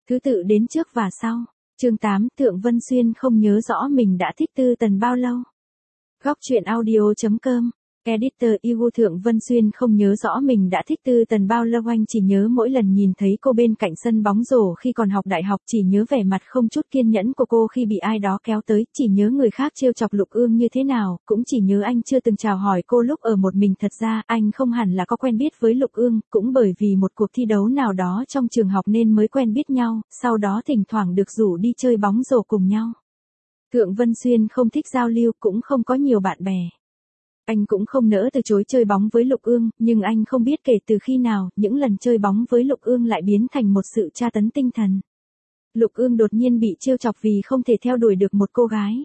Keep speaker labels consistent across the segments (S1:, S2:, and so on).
S1: Thứ tự đến trước và sau. Chương 8, Thượng Vân Xuyên không nhớ rõ mình đã thích Tư Tần bao lâu. Góc truyện audio.com. Editor Igu. Thượng Vân Xuyên không nhớ rõ mình đã thích Tư Tần bao lâu, anh chỉ nhớ mỗi lần nhìn thấy cô bên cạnh sân bóng rổ khi còn học đại học, chỉ nhớ vẻ mặt không chút kiên nhẫn của cô khi bị ai đó kéo tới, chỉ nhớ người khác trêu chọc Lục Ương như thế nào, cũng chỉ nhớ anh chưa từng chào hỏi cô lúc ở một mình. Thật ra, anh không hẳn là có quen biết với Lục Ương, cũng bởi vì một cuộc thi đấu nào đó trong trường học nên mới quen biết nhau, sau đó thỉnh thoảng được rủ đi chơi bóng rổ cùng nhau. Thượng Vân Xuyên không thích giao lưu, cũng không có nhiều bạn bè. Anh cũng không nỡ từ chối chơi bóng với Lục Ương, nhưng anh không biết kể từ khi nào, những lần chơi bóng với Lục Ương lại biến thành một sự tra tấn tinh thần. Lục Ương đột nhiên bị trêu chọc vì không thể theo đuổi được một cô gái.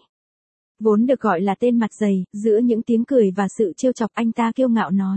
S1: Vốn được gọi là tên mặt dày, giữa những tiếng cười và sự trêu chọc anh ta kiêu ngạo nói.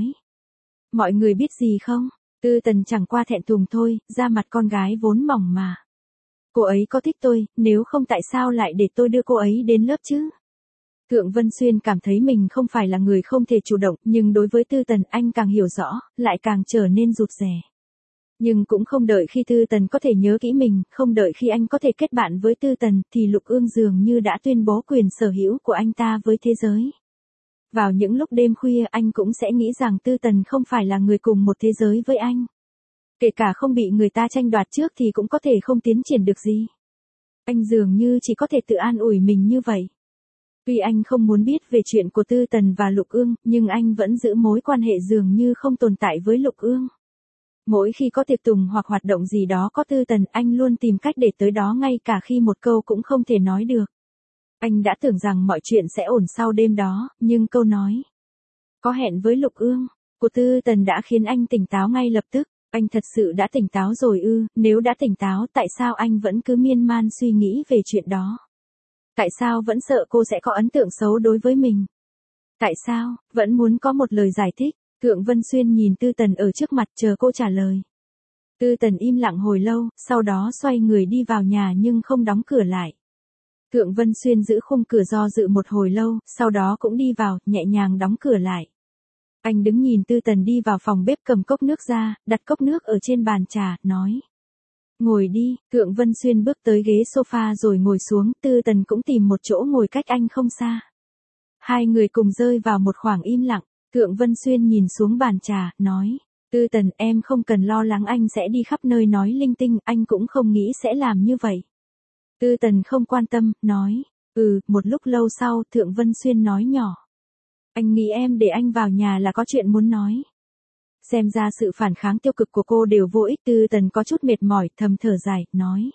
S1: Mọi người biết gì không? Tư Tần chẳng qua thẹn thùng thôi, da mặt con gái vốn mỏng mà. Cô ấy có thích tôi, nếu không tại sao lại để tôi đưa cô ấy đến lớp chứ? Thượng Vân Xuyên cảm thấy mình không phải là người không thể chủ động, nhưng đối với Tư Tần anh càng hiểu rõ, lại càng trở nên rụt rè. Nhưng cũng không đợi khi Tư Tần có thể nhớ kỹ mình, không đợi khi anh có thể kết bạn với Tư Tần, thì Lục Ương dường như đã tuyên bố quyền sở hữu của anh ta với thế giới. Vào những lúc đêm khuya anh cũng sẽ nghĩ rằng Tư Tần không phải là người cùng một thế giới với anh. Kể cả không bị người ta tranh đoạt trước thì cũng có thể không tiến triển được gì. Anh dường như chỉ có thể tự an ủi mình như vậy. Tuy anh không muốn biết về chuyện của Tư Tần và Lục Ương, nhưng anh vẫn giữ mối quan hệ dường như không tồn tại với Lục Ương. Mỗi khi có tiệc tùng hoặc hoạt động gì đó có Tư Tần, anh luôn tìm cách để tới đó ngay cả khi một câu cũng không thể nói được. Anh đã tưởng rằng mọi chuyện sẽ ổn sau đêm đó, nhưng câu nói có hẹn với Lục Ương của Tư Tần đã khiến anh tỉnh táo ngay lập tức. Anh thật sự đã tỉnh táo rồi ư? Nếu đã tỉnh táo, tại sao anh vẫn cứ miên man suy nghĩ về chuyện đó? Tại sao vẫn sợ cô sẽ có ấn tượng xấu đối với mình? Tại sao, vẫn muốn có một lời giải thích? Thượng Vân Xuyên nhìn Tư Tần ở trước mặt chờ cô trả lời. Tư Tần im lặng hồi lâu, sau đó xoay người đi vào nhà nhưng không đóng cửa lại. Thượng Vân Xuyên giữ khung cửa do dự một hồi lâu, sau đó cũng đi vào, nhẹ nhàng đóng cửa lại. Anh đứng nhìn Tư Tần đi vào phòng bếp cầm cốc nước ra, đặt cốc nước ở trên bàn trà, nói. Ngồi đi. Thượng Vân Xuyên bước tới ghế sofa rồi ngồi xuống, Tư Tần cũng tìm một chỗ ngồi cách anh không xa. Hai người cùng rơi vào một khoảng im lặng. Thượng Vân Xuyên nhìn xuống bàn trà, nói. Tư Tần, em không cần lo lắng anh sẽ đi khắp nơi nói linh tinh, anh cũng không nghĩ sẽ làm như vậy. Tư Tần không quan tâm, nói. Một lúc lâu sau, Thượng Vân Xuyên nói nhỏ. Anh nghĩ em để anh vào nhà là có chuyện muốn nói. Xem ra sự phản kháng tiêu cực của cô đều vô ích. Tư Tần có chút mệt mỏi, thầm thở dài, nói.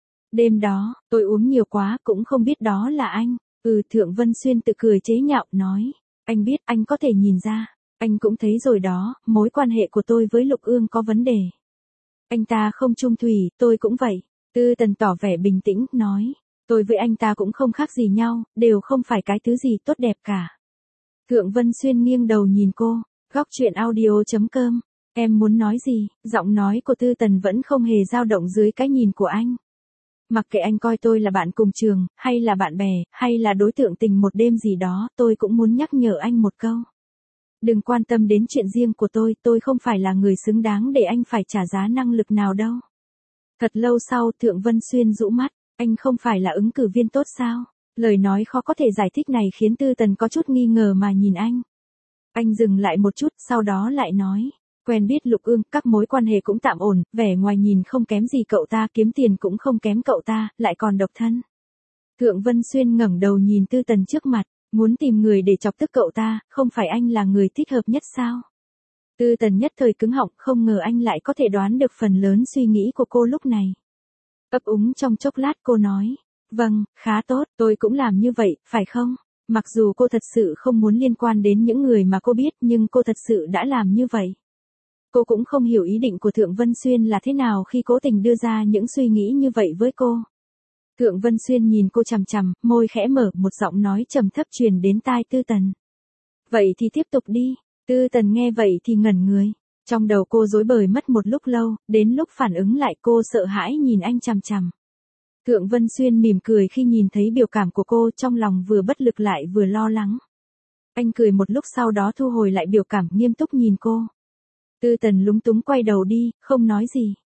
S1: Đêm đó, tôi uống nhiều quá, cũng không biết đó là anh. Thượng Vân Xuyên tự cười chế nhạo, nói. Anh biết, anh có thể nhìn ra. Anh cũng thấy rồi đó, mối quan hệ của tôi với Lục Ương có vấn đề. Anh ta không chung thủy, tôi cũng vậy. Tư Tần tỏ vẻ bình tĩnh, nói. Tôi với anh ta cũng không khác gì nhau, đều không phải cái thứ gì tốt đẹp cả. Thượng Vân Xuyên nghiêng đầu nhìn cô. Góc truyện audio.com. Em muốn nói gì? Giọng nói của Tư Tần vẫn không hề dao động dưới cái nhìn của anh. Mặc kệ anh coi tôi là bạn cùng trường, hay là bạn bè, hay là đối tượng tình một đêm gì đó, tôi cũng muốn nhắc nhở anh một câu. Đừng quan tâm đến chuyện riêng của tôi không phải là người xứng đáng để anh phải trả giá năng lực nào đâu. Thật lâu sau, Thượng Vân Xuyên rũ mắt, anh không phải là ứng cử viên tốt sao? Lời nói khó có thể giải thích này khiến Tư Tần có chút nghi ngờ mà nhìn anh. Anh dừng lại một chút, sau đó lại nói. Quen biết Lục Ương, các mối quan hệ cũng tạm ổn, vẻ ngoài nhìn không kém gì cậu ta, kiếm tiền cũng không kém cậu ta, lại còn độc thân. Thượng Vân Xuyên ngẩng đầu nhìn Tư Tần trước mặt, muốn tìm người để chọc tức cậu ta, không phải anh là người thích hợp nhất sao? Tư Tần nhất thời cứng họng, không ngờ anh lại có thể đoán được phần lớn suy nghĩ của cô lúc này. Ấp úng trong chốc lát cô nói. Vâng, khá tốt, tôi cũng làm như vậy, phải không? Mặc dù cô thật sự không muốn liên quan đến những người mà cô biết, nhưng cô thật sự đã làm như vậy. Cô cũng không hiểu ý định của Thượng Vân Xuyên là thế nào khi cố tình đưa ra những suy nghĩ như vậy với cô. Thượng Vân Xuyên nhìn cô chằm chằm, môi khẽ mở, một giọng nói trầm thấp truyền đến tai Tư Tần. Vậy thì tiếp tục đi. Tư Tần nghe vậy thì ngẩn người. Trong đầu cô rối bời mất một lúc lâu, đến lúc phản ứng lại cô sợ hãi nhìn anh chằm chằm. Thượng Vân Xuyên mỉm cười khi nhìn thấy biểu cảm của cô, trong lòng vừa bất lực lại vừa lo lắng. Anh cười một lúc sau đó thu hồi lại biểu cảm, nghiêm túc nhìn cô. Tư Tần lúng túng quay đầu đi, không nói gì.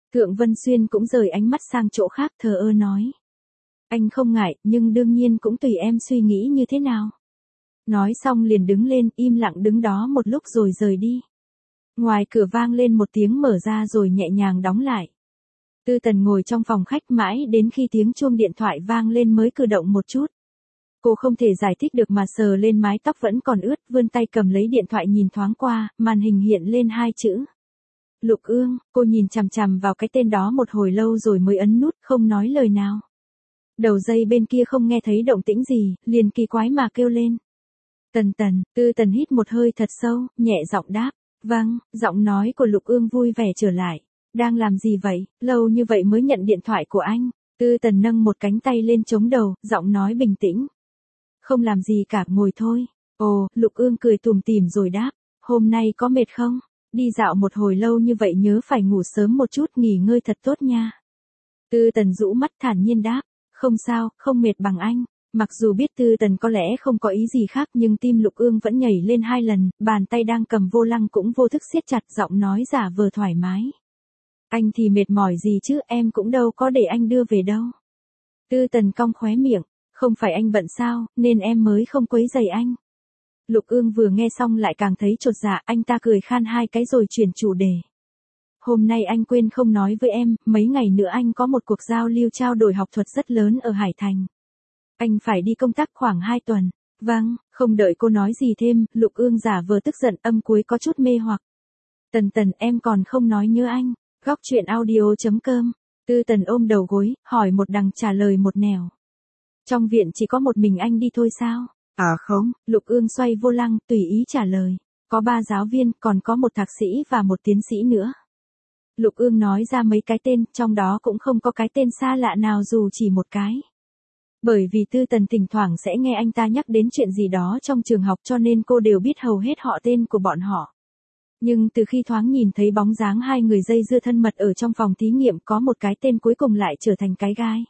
S1: Thượng Vân Xuyên cũng rời ánh mắt sang chỗ khác thờ ơ nói. Anh không ngại, nhưng đương nhiên cũng tùy em suy nghĩ như thế nào. Nói xong liền đứng lên, im lặng đứng đó một lúc rồi rời đi. Ngoài cửa vang lên một tiếng mở ra rồi nhẹ nhàng đóng lại. Tư Tần ngồi trong phòng khách mãi đến khi tiếng chuông điện thoại vang lên mới cử động một chút. Cô không thể giải thích được mà sờ lên mái tóc vẫn còn ướt, vươn tay cầm lấy điện thoại nhìn thoáng qua, màn hình hiện lên 2 chữ. Lục Ương, cô nhìn chằm chằm vào cái tên đó một hồi lâu rồi mới ấn nút, không nói lời nào. Đầu dây bên kia không nghe thấy động tĩnh gì, liền kỳ quái mà kêu lên. Tần Tần, Tư Tần hít một hơi thật sâu, nhẹ giọng đáp. Vâng, giọng nói của Lục Ương vui vẻ trở lại. Đang làm gì vậy, lâu như vậy mới nhận điện thoại của anh. Tư Tần nâng một cánh tay lên chống đầu, giọng nói bình tĩnh. Không làm gì cả, ngồi thôi. Ồ, Lục Ương cười tủm tỉm rồi đáp. Hôm nay có mệt không? Đi dạo một hồi lâu như vậy nhớ phải ngủ sớm một chút, nghỉ ngơi thật tốt nha. Tư Tần rũ mắt thản nhiên đáp. Không sao, không mệt bằng anh. Mặc dù biết Tư Tần có lẽ không có ý gì khác nhưng tim Lục Ương vẫn nhảy lên 2 lần, bàn tay đang cầm vô lăng cũng vô thức siết chặt, giọng nói giả vờ thoải mái. Anh thì mệt mỏi gì chứ, em cũng đâu có để anh đưa về đâu. Tư Tần cong khóe miệng, không phải anh bận sao, nên em mới không quấy rầy anh. Lục Ương vừa nghe xong lại càng thấy chột dạ, anh ta cười khan 2 cái rồi chuyển chủ đề. Hôm nay anh quên không nói với em, mấy ngày nữa anh có một cuộc giao lưu trao đổi học thuật rất lớn ở Hải Thành. Anh phải đi công tác khoảng 2 tuần. Vâng, không đợi cô nói gì thêm, Lục Ương giả vờ tức giận, âm cuối có chút mê hoặc. Tần Tần, em còn không nói nhớ anh. Góc truyện audio.com. Tư Tần ôm đầu gối, hỏi một đằng trả lời một nẻo. Trong viện chỉ có một mình anh đi thôi sao? À không, Lục Ương xoay vô lăng, tùy ý trả lời. Có 3 giáo viên, còn có một thạc sĩ và một tiến sĩ nữa. Lục Ương nói ra mấy cái tên, trong đó cũng không có cái tên xa lạ nào dù chỉ một cái. Bởi vì Tư Tần thỉnh thoảng sẽ nghe anh ta nhắc đến chuyện gì đó trong trường học cho nên cô đều biết hầu hết họ tên của bọn họ. Nhưng từ khi thoáng nhìn thấy bóng dáng 2 người dây dưa thân mật ở trong phòng thí nghiệm có một cái tên cuối cùng lại trở thành cái gai.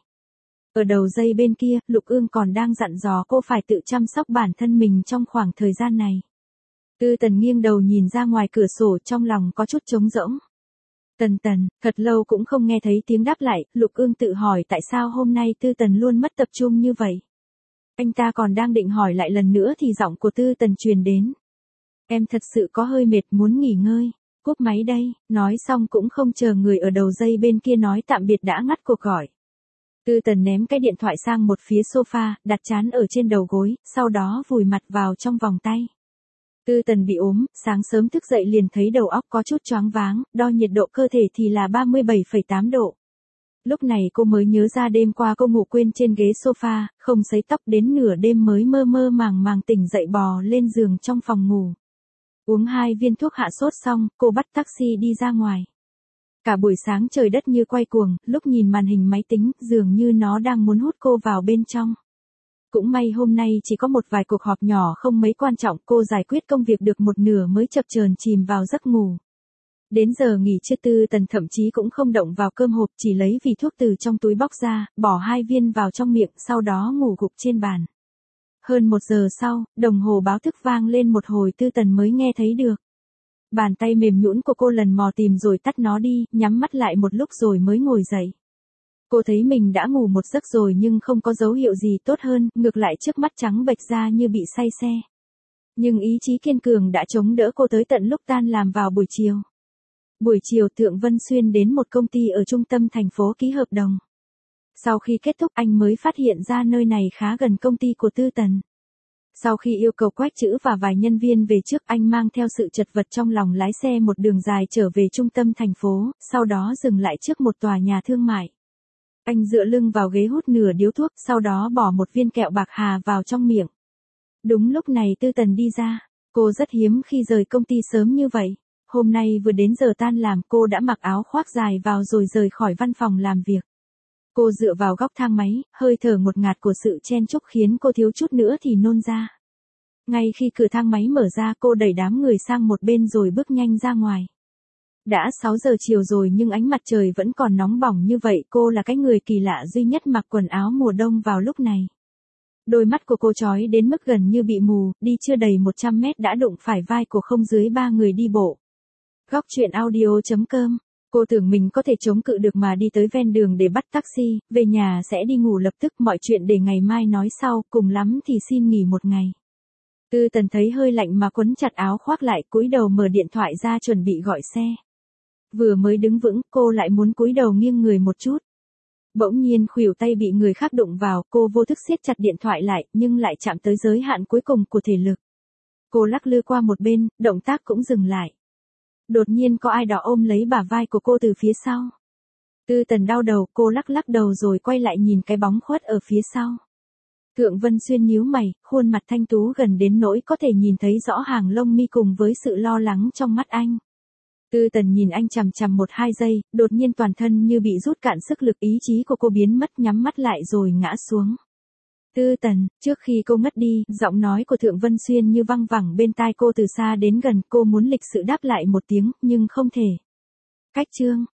S1: Ở đầu dây bên kia, Lục Ương còn đang dặn dò cô phải tự chăm sóc bản thân mình trong khoảng thời gian này. Tư Tần nghiêng đầu nhìn ra ngoài cửa sổ, trong lòng có chút trống rỗng. Tần Tần, thật lâu cũng không nghe thấy tiếng đáp lại, Lục Ương tự hỏi tại sao hôm nay Tư Tần luôn mất tập trung như vậy. Anh ta còn đang định hỏi lại lần nữa thì giọng của Tư Tần truyền đến. Em thật sự có hơi mệt, muốn nghỉ ngơi. Cúp máy đây, nói xong cũng không chờ người ở đầu dây bên kia nói tạm biệt đã ngắt cuộc gọi. Tư Tần ném cái điện thoại sang một phía sofa, đặt trán ở trên đầu gối, sau đó vùi mặt vào trong vòng tay. Tư Tần bị ốm, sáng sớm thức dậy liền thấy đầu óc có chút choáng váng, đo nhiệt độ cơ thể thì là 37,8 độ. Lúc này cô mới nhớ ra đêm qua cô ngủ quên trên ghế sofa, không sấy tóc đến nửa đêm mới mơ mơ màng màng tỉnh dậy bò lên giường trong phòng ngủ. Uống 2 viên thuốc hạ sốt xong, cô bắt taxi đi ra ngoài. Cả buổi sáng trời đất như quay cuồng, lúc nhìn màn hình máy tính, dường như nó đang muốn hút cô vào bên trong. Cũng may hôm nay chỉ có một vài cuộc họp nhỏ không mấy quan trọng, cô giải quyết công việc được một nửa mới chập chờn chìm vào giấc ngủ. Đến giờ nghỉ trưa Tư Tần thậm chí cũng không động vào cơm hộp, chỉ lấy vỉ thuốc từ trong túi bóc ra, bỏ 2 viên vào trong miệng, sau đó ngủ gục trên bàn. Hơn 1 giờ sau, đồng hồ báo thức vang lên một hồi Tư Tần mới nghe thấy được. Bàn tay mềm nhũn của cô lần mò tìm rồi tắt nó đi, nhắm mắt lại một lúc rồi mới ngồi dậy. Cô thấy mình đã ngủ một giấc rồi nhưng không có dấu hiệu gì tốt hơn, ngược lại trước mắt trắng bệch ra như bị say xe. Nhưng ý chí kiên cường đã chống đỡ cô tới tận lúc tan làm vào buổi chiều. Buổi chiều Thượng Vân Xuyên đến một công ty ở trung tâm thành phố ký hợp đồng. Sau khi kết thúc anh mới phát hiện ra nơi này khá gần công ty của Tư Tần. Sau khi yêu cầu quét chữ và vài nhân viên về trước, anh mang theo sự chật vật trong lòng lái xe một đường dài trở về trung tâm thành phố, sau đó dừng lại trước một tòa nhà thương mại. Anh dựa lưng vào ghế hút nửa điếu thuốc, sau đó bỏ một viên kẹo bạc hà vào trong miệng. Đúng lúc này Tư Tần đi ra. Cô rất hiếm khi rời công ty sớm như vậy. Hôm nay vừa đến giờ tan làm cô đã mặc áo khoác dài vào rồi rời khỏi văn phòng làm việc. Cô dựa vào góc thang máy, hơi thở ngột ngạt của sự chen chúc khiến cô thiếu chút nữa thì nôn ra. Ngay khi cửa thang máy mở ra cô đẩy đám người sang một bên rồi bước nhanh ra ngoài. Đã 6 giờ chiều rồi nhưng ánh mặt trời vẫn còn nóng bỏng như vậy, cô là cái người kỳ lạ duy nhất mặc quần áo mùa đông vào lúc này. Đôi mắt của cô chói đến mức gần như bị mù, đi chưa đầy 100 mét đã đụng phải vai của không dưới 3 người đi bộ. Góc truyện audio.com Cô tưởng mình có thể chống cự được mà đi tới ven đường để bắt taxi, về nhà sẽ đi ngủ lập tức, mọi chuyện để ngày mai nói sau, cùng lắm thì xin nghỉ một ngày. Tư Tần thấy hơi lạnh mà quấn chặt áo khoác lại, cúi đầu mở điện thoại ra chuẩn bị gọi xe. Vừa mới đứng vững, cô lại muốn cúi đầu nghiêng người một chút. Bỗng nhiên khuỷu tay bị người khác đụng vào, cô vô thức siết chặt điện thoại lại, nhưng lại chạm tới giới hạn cuối cùng của thể lực. Cô lắc lư qua một bên, động tác cũng dừng lại. Đột nhiên có ai đó ôm lấy bả vai của cô từ phía sau. Tư Tần đau đầu, cô lắc lắc đầu rồi quay lại nhìn cái bóng khuất ở phía sau. Thượng Vân Xuyên nhíu mày, khuôn mặt thanh tú gần đến nỗi có thể nhìn thấy rõ hàng lông mi cùng với sự lo lắng trong mắt anh. Tư Tần nhìn anh chằm chằm 1-2 giây, đột nhiên toàn thân như bị rút cạn sức lực, ý chí của cô biến mất, nhắm mắt lại rồi ngã xuống. Tư Tần, trước khi cô ngất đi, giọng nói của Thượng Vân Xuyên như văng vẳng bên tai cô từ xa đến gần, cô muốn lịch sự đáp lại một tiếng, nhưng không thể. Cách chương